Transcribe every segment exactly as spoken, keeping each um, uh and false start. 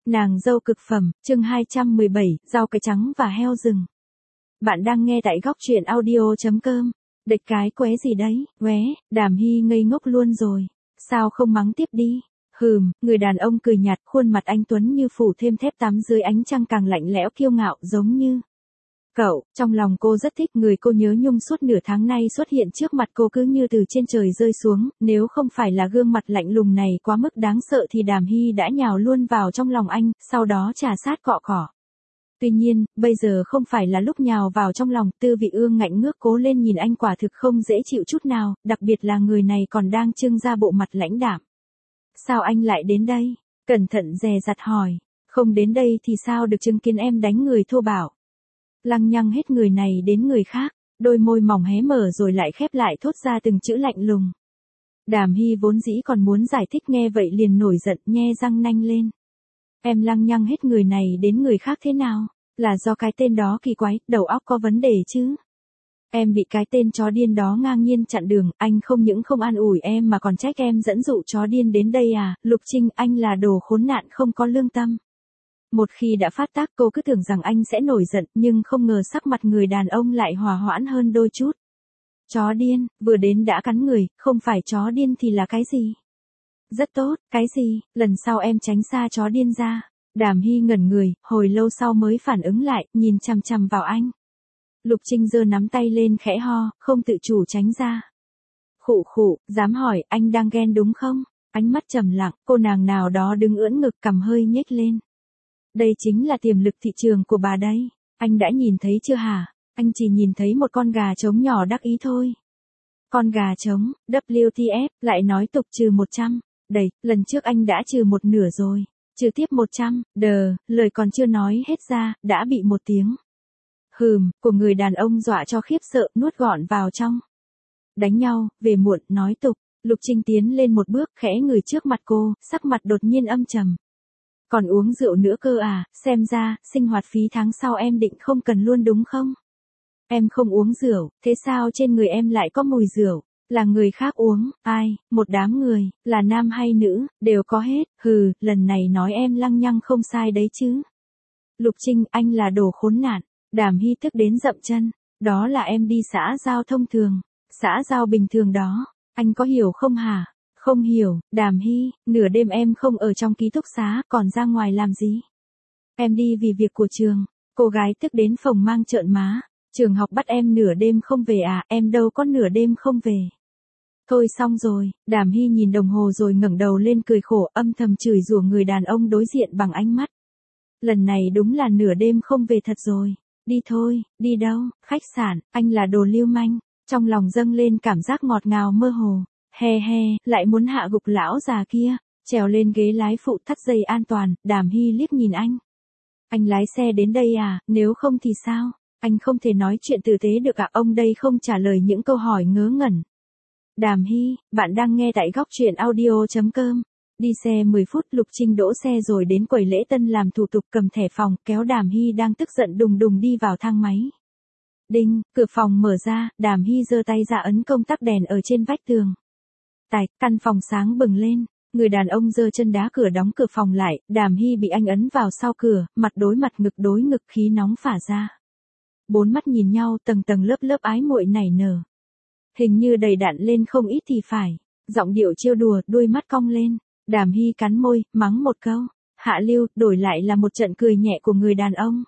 Nàng dâu cực phẩm, chương hai trăm mười bảy, rau cải trắng và heo rừng. Bạn đang nghe tại góc truyện audio chấm com. Địch cái qué gì đấy, qué, Đàm Hy ngây ngốc luôn rồi. Sao không mắng tiếp đi? Hừm, người đàn ông cười nhạt, khuôn mặt anh tuấn như phủ thêm thép tắm dưới ánh trăng càng lạnh lẽo kiêu ngạo giống như cậu. Trong lòng cô rất thích người cô nhớ nhung suốt nửa tháng nay xuất hiện trước mặt cô cứ như từ trên trời rơi xuống, nếu không phải là gương mặt lạnh lùng này quá mức đáng sợ thì Đàm Hy đã nhào luôn vào trong lòng anh, sau đó trà sát cọ cỏ. Tuy nhiên, bây giờ không phải là lúc nhào vào trong lòng, Tư Vị Ương ngạnh ngước cố lên nhìn anh quả thực không dễ chịu chút nào, đặc biệt là người này còn đang trưng ra bộ mặt lãnh đạm. Sao anh lại đến đây? Cẩn thận dè dặt hỏi. Không đến đây thì sao được chứng kiến em đánh người thô bạo. Lăng nhăng hết người này đến người khác, đôi môi mỏng hé mở rồi lại khép lại thốt ra từng chữ lạnh lùng. Đàm Hy vốn dĩ còn muốn giải thích nghe vậy liền nổi giận nhe răng nanh lên. Em lăng nhăng hết người này đến người khác thế nào? Là do cái tên đó kỳ quái, đầu óc có vấn đề chứ? Em bị cái tên chó điên đó ngang nhiên chặn đường, anh không những không an ủi em mà còn trách em dẫn dụ chó điên đến đây à? Lục Trinh, anh là đồ khốn nạn không có lương tâm. Một khi đã phát tác cô cứ tưởng rằng anh sẽ nổi giận nhưng không ngờ sắc mặt người đàn ông lại hòa hoãn hơn đôi chút. Chó điên, vừa đến đã cắn người, không phải chó điên thì là cái gì? Rất tốt, cái gì, lần sau em tránh xa chó điên ra. Đàm Hy ngẩn người, hồi lâu sau mới phản ứng lại, nhìn chằm chằm vào anh. Lục Trinh giơ nắm tay lên khẽ ho, không tự chủ tránh ra. Khụ khụ, dám hỏi, anh đang ghen đúng không? Ánh mắt trầm lặng, cô nàng nào đó đứng ưỡn ngực cằm hơi nhếch lên. Đây chính là tiềm lực thị trường của bà đây. Anh đã nhìn thấy chưa hả? Anh chỉ nhìn thấy một con gà trống nhỏ đắc ý thôi. Con gà trống, W T F, lại nói tục trừ một trăm. Đầy, lần trước anh đã trừ một nửa rồi. Trừ tiếp một trăm, đờ, lời còn chưa nói hết ra, đã bị một tiếng. Hừm, của người đàn ông dọa cho khiếp sợ, nuốt gọn vào trong. Đánh nhau, về muộn, nói tục. Lục Trinh tiến lên một bước, khẽ người trước mặt cô, sắc mặt đột nhiên âm trầm. Còn uống rượu nữa cơ à, xem ra, sinh hoạt phí tháng sau em định không cần luôn đúng không? Em không uống rượu, thế sao trên người em lại có mùi rượu? Là người khác uống, ai, một đám người, là nam hay nữ, đều có hết, hừ, lần này nói em lăng nhăng không sai đấy chứ. Lục Trinh, anh là đồ khốn nạn. Đàm Hy tức đến dậm chân, đó là em đi xã giao thông thường, xã giao bình thường đó, anh có hiểu không hả? Không hiểu, Đàm Hy, nửa đêm em không ở trong ký túc xá, còn ra ngoài làm gì? Em đi vì việc của trường, cô gái tức đến phồng mang trợn má, trường học bắt em nửa đêm không về à, em đâu có nửa đêm không về. Thôi xong rồi, Đàm Hy nhìn đồng hồ rồi ngẩng đầu lên cười khổ âm thầm chửi rủa người đàn ông đối diện bằng ánh mắt. Lần này đúng là nửa đêm không về thật rồi, đi thôi, đi đâu, khách sạn, anh là đồ lưu manh, trong lòng dâng lên cảm giác ngọt ngào mơ hồ. He he, lại muốn hạ gục lão già kia, trèo lên ghế lái phụ thắt dây an toàn, Đàm Hy liếc nhìn anh. Anh lái xe đến đây à, nếu không thì sao? Anh không thể nói chuyện tử tế được à, ông đây không trả lời những câu hỏi ngớ ngẩn. Đàm Hy, bạn đang nghe tại góc truyện audio chấm com. Đi xe mười phút, Lục Trinh đỗ xe rồi đến quầy lễ tân làm thủ tục cầm thẻ phòng, kéo Đàm Hy đang tức giận đùng đùng đi vào thang máy. Đinh, cửa phòng mở ra, Đàm Hy giơ tay ra ấn công tắc đèn ở trên vách tường. Tạch, căn phòng sáng bừng lên, người đàn ông giơ chân đá cửa đóng cửa phòng lại, Đàm Hy bị anh ấn vào sau cửa, mặt đối mặt ngực đối ngực khí nóng phả ra. Bốn mắt nhìn nhau tầng tầng lớp lớp ái muội nảy nở. Hình như đầy đặn lên không ít thì phải, giọng điệu trêu đùa, đuôi mắt cong lên, Đàm Hy cắn môi, mắng một câu, hạ lưu, đổi lại là một trận cười nhẹ của người đàn ông.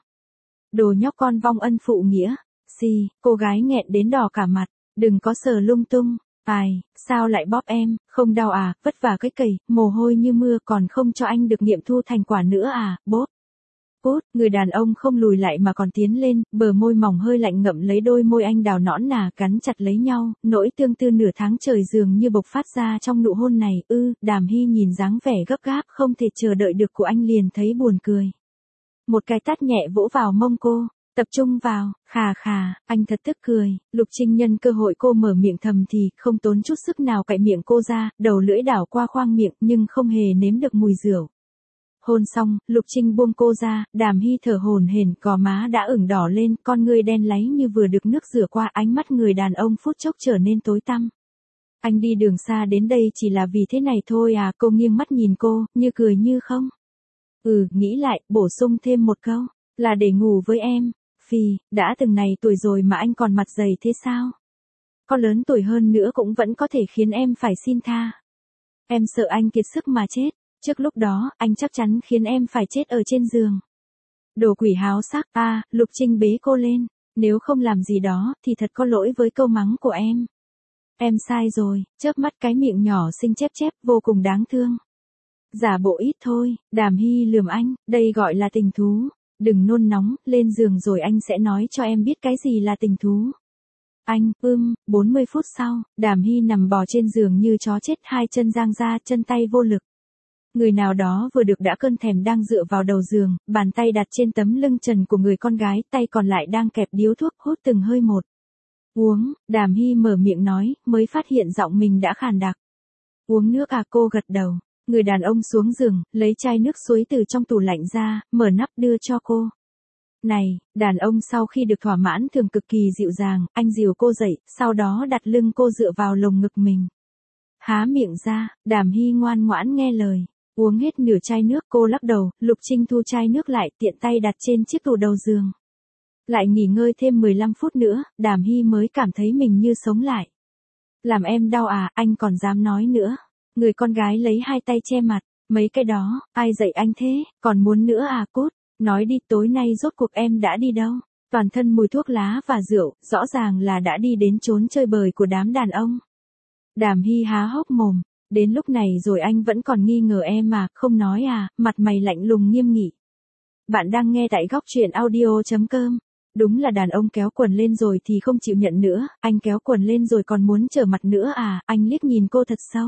Đồ nhóc con vong ân phụ nghĩa, xì, cô gái nghẹn đến đỏ cả mặt, đừng có sờ lung tung. Ai, sao lại bóp em, không đau à, vất vả cái cầy, mồ hôi như mưa còn không cho anh được nghiệm thu thành quả nữa à, bốp. Cút, người đàn ông không lùi lại mà còn tiến lên, bờ môi mỏng hơi lạnh ngậm lấy đôi môi anh đào nõn nà cắn chặt lấy nhau, nỗi tương tư nửa tháng trời dường như bộc phát ra trong nụ hôn này, ư, Đàm Hy nhìn dáng vẻ gấp gáp không thể chờ đợi được của anh liền thấy buồn cười. Một cái tát nhẹ vỗ vào mông cô. Tập trung vào, khà khà, anh thật tức cười, Lục Trinh nhân cơ hội cô mở miệng thầm thì, không tốn chút sức nào cạy miệng cô ra, đầu lưỡi đảo qua khoang miệng nhưng không hề nếm được mùi rượu. Hôn xong, Lục Trinh buông cô ra, Đàm Hy thở hổn hển, gò má đã ửng đỏ lên, con người đen láy như vừa được nước rửa qua, ánh mắt người đàn ông phút chốc trở nên tối tăm. Anh đi đường xa đến đây chỉ là vì thế này thôi à, cô nghiêng mắt nhìn cô, như cười như không. Ừ, nghĩ lại, bổ sung thêm một câu, là để ngủ với em. Phì, đã từng này tuổi rồi mà anh còn mặt dày thế sao? Có lớn tuổi hơn nữa cũng vẫn có thể khiến em phải xin tha. Em sợ anh kiệt sức mà chết, trước lúc đó, anh chắc chắn khiến em phải chết ở trên giường. Đồ quỷ háo sắc, à, Lục Trinh bế cô lên, nếu không làm gì đó, thì thật có lỗi với câu mắng của em. Em sai rồi, chớp mắt cái miệng nhỏ xinh chép chép, vô cùng đáng thương. Giả bộ ít thôi, Đàm Hy lườm anh, đây gọi là tình thú. Đừng nôn nóng, lên giường rồi anh sẽ nói cho em biết cái gì là tình thú. Anh, ưm, bốn mươi phút sau, Đàm Hy nằm bò trên giường như chó chết, hai chân giang ra, chân tay vô lực. Người nào đó vừa được đã cơn thèm đang dựa vào đầu giường, bàn tay đặt trên tấm lưng trần của người con gái, tay còn lại đang kẹp điếu thuốc, hút từng hơi một. Uống, Đàm Hy mở miệng nói, mới phát hiện giọng mình đã khàn đặc. Uống nước à, cô gật đầu. Người đàn ông xuống giường, lấy chai nước suối từ trong tủ lạnh ra, mở nắp đưa cho cô. Này, đàn ông sau khi được thỏa mãn thường cực kỳ dịu dàng, anh dìu cô dậy, sau đó đặt lưng cô dựa vào lồng ngực mình. Há miệng ra, Đàm Hy ngoan ngoãn nghe lời. Uống hết nửa chai nước, cô lắc đầu, Lục Trinh thu chai nước lại, tiện tay đặt trên chiếc tủ đầu giường. Lại nghỉ ngơi thêm mười lăm phút nữa, Đàm Hy mới cảm thấy mình như sống lại. Làm em đau à, anh còn dám nói nữa. Người con gái lấy hai tay che mặt, mấy cái đó, ai dạy anh thế, còn muốn nữa à, cút, nói đi, tối nay rốt cuộc em đã đi đâu. Toàn thân mùi thuốc lá và rượu, rõ ràng là đã đi đến chốn chơi bời của đám đàn ông. Đàm Hy há hốc mồm, đến lúc này rồi anh vẫn còn nghi ngờ em mà, không nói à, mặt mày lạnh lùng nghiêm nghị. Bạn đang nghe tại góc truyện audio.com. Đúng là đàn ông kéo quần lên rồi thì không chịu nhận nữa, anh kéo quần lên rồi còn muốn trở mặt nữa à, anh liếc nhìn cô thật sâu.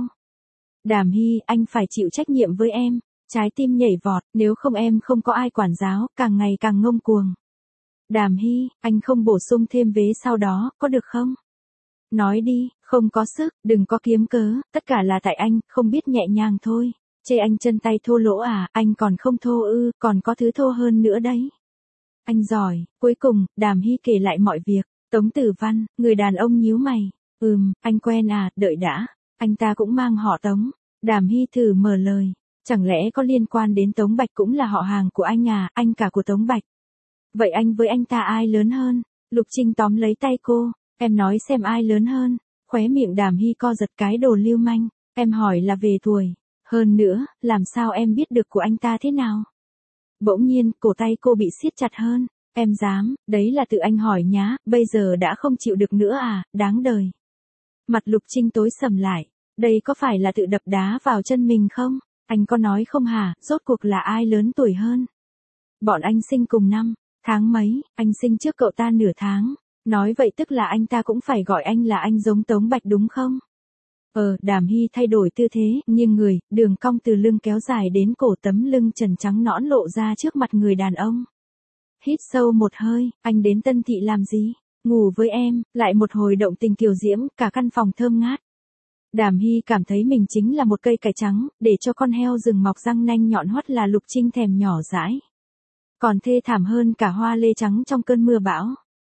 Đàm Hy, anh phải chịu trách nhiệm với em. Trái tim nhảy vọt, nếu không em không có ai quản giáo, càng ngày càng ngông cuồng. Đàm Hy, anh không bổ sung thêm vế sau đó, có được không? Nói đi, không có sức, đừng có kiếm cớ, tất cả là tại anh, không biết nhẹ nhàng thôi. Chê anh chân tay thô lỗ à, anh còn không thô ư, còn có thứ thô hơn nữa đấy. Anh giỏi, cuối cùng, Đàm Hy kể lại mọi việc. Tống Tử Văn, người đàn ông nhíu mày. Ừm, anh quen à, đợi đã. Anh ta cũng mang họ Tống. Đàm Hy thử mở lời. Chẳng lẽ có liên quan đến Tống Bạch cũng là họ hàng của anh à, anh cả của Tống Bạch. Vậy anh với anh ta ai lớn hơn? Lục Trinh tóm lấy tay cô. Em nói xem ai lớn hơn. Khóe miệng Đàm Hy co giật cái đồ lưu manh. Em hỏi là về tuổi. Hơn nữa, làm sao em biết được của anh ta thế nào? Bỗng nhiên, cổ tay cô bị siết chặt hơn. Em dám, đấy là tự anh hỏi nhá, bây giờ đã không chịu được nữa à, đáng đời. Mặt Lục Trinh tối sầm lại. Đây có phải là tự đập đá vào chân mình không? Anh có nói không hả, rốt cuộc là ai lớn tuổi hơn? Bọn anh sinh cùng năm, tháng mấy, anh sinh trước cậu ta nửa tháng. Nói vậy tức là anh ta cũng phải gọi anh là anh giống Tống Bạch đúng không? Ờ, Đàm Hy thay đổi tư thế, nghiêng người, đường cong từ lưng kéo dài đến cổ, tấm lưng trần trắng nõn lộ ra trước mặt người đàn ông. Hít sâu một hơi, anh đến Tân Thị làm gì? Ngủ với em, lại một hồi động tình kiều diễm, cả căn phòng thơm ngát. Đàm Hy cảm thấy mình chính là một cây cải trắng, để cho con heo rừng mọc răng nanh nhọn hoắt là Lục Trinh thèm nhỏ dãi. Còn thê thảm hơn cả hoa lê trắng trong cơn mưa bão.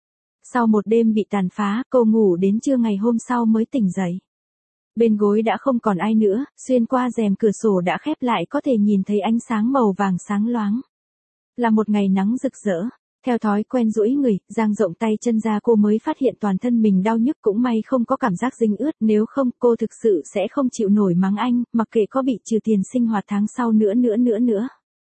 Sau một đêm bị tàn phá, cô ngủ đến trưa ngày hôm sau mới tỉnh dậy. Bên gối đã không còn ai nữa, xuyên qua rèm cửa sổ đã khép lại có thể nhìn thấy ánh sáng màu vàng sáng loáng. Là một ngày nắng rực rỡ. Theo thói quen duỗi người, dang rộng tay chân ra cô mới phát hiện toàn thân mình đau nhức, cũng may không có cảm giác dính ướt, nếu không cô thực sự sẽ không chịu nổi mắng anh, mặc kệ có bị trừ tiền sinh hoạt tháng sau nữa nữa nữa nữa.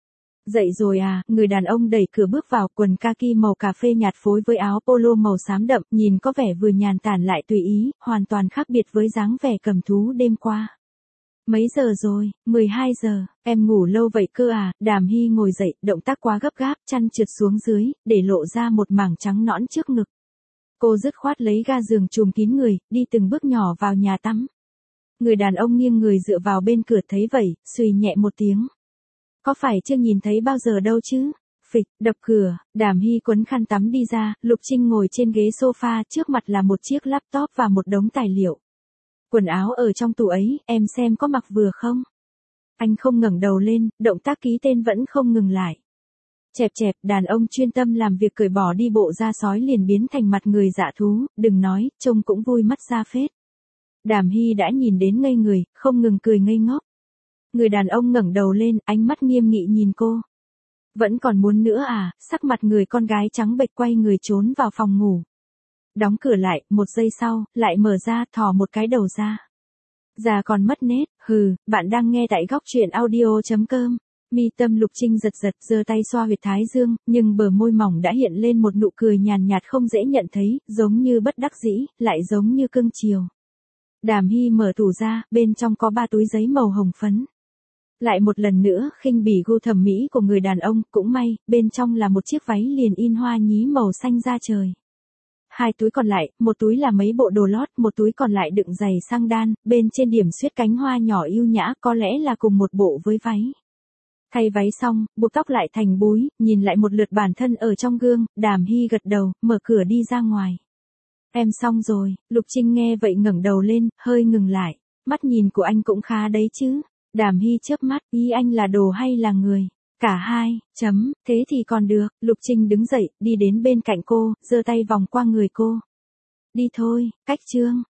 Dậy rồi à, người đàn ông đẩy cửa bước vào, quần kaki màu cà phê nhạt phối với áo polo màu xám đậm, nhìn có vẻ vừa nhàn tản lại tùy ý, hoàn toàn khác biệt với dáng vẻ cầm thú đêm qua. Mấy giờ rồi? mười hai giờ, em ngủ lâu vậy cơ à? Đàm Hy ngồi dậy, động tác quá gấp gáp, chăn trượt xuống dưới, để lộ ra một mảng trắng nõn trước ngực. Cô dứt khoát lấy ga giường trùm kín người, đi từng bước nhỏ vào nhà tắm. Người đàn ông nghiêng người dựa vào bên cửa thấy vậy, suy nhẹ một tiếng. Có phải chưa nhìn thấy bao giờ đâu chứ? Phịch, đập cửa, Đàm Hy quấn khăn tắm đi ra, Lục Trinh ngồi trên ghế sofa, trước mặt là một chiếc laptop và một đống tài liệu. Quần áo ở trong tủ ấy, em xem có mặc vừa không? Anh không ngẩng đầu lên, động tác ký tên vẫn không ngừng lại. Chẹp chẹp, đàn ông chuyên tâm làm việc cởi bỏ đi bộ da sói liền biến thành mặt người dạ thú, đừng nói, trông cũng vui mắt ra phết. Đàm Hy đã nhìn đến ngây người, không ngừng cười ngây ngốc. Người đàn ông ngẩng đầu lên, ánh mắt nghiêm nghị nhìn cô. Vẫn còn muốn nữa à, sắc mặt người con gái trắng bệch quay người trốn vào phòng ngủ. Đóng cửa lại, một giây sau, lại mở ra, thò một cái đầu ra. Già còn mất nét, hừ, bạn đang nghe tại góc truyện audio.com. Mi tâm Lục Trinh giật giật, giơ tay xoa huyệt thái dương, nhưng bờ môi mỏng đã hiện lên một nụ cười nhàn nhạt không dễ nhận thấy, giống như bất đắc dĩ, lại giống như cưng chiều. Đàm Hy mở tủ ra, bên trong có ba túi giấy màu hồng phấn. Lại một lần nữa, khinh bỉ gu thẩm mỹ của người đàn ông, cũng may, bên trong là một chiếc váy liền in hoa nhí màu xanh da trời. Hai túi còn lại, một túi là mấy bộ đồ lót, một túi còn lại đựng giày sang đan, bên trên điểm xuyết cánh hoa nhỏ yêu nhã, có lẽ là cùng một bộ với váy. Thay váy xong, buộc tóc lại thành búi, nhìn lại một lượt bản thân ở trong gương, Đàm Hy gật đầu, mở cửa đi ra ngoài. Em xong rồi, Lục Trinh nghe vậy ngẩng đầu lên, hơi ngừng lại. Mắt nhìn của anh cũng khá đấy chứ. Đàm Hy chớp mắt, ý anh là đồ hay là người? Cả hai, chấm, thế thì còn được. Lục Trinh đứng dậy, đi đến bên cạnh cô, giơ tay vòng qua người cô. Đi thôi, cách chương.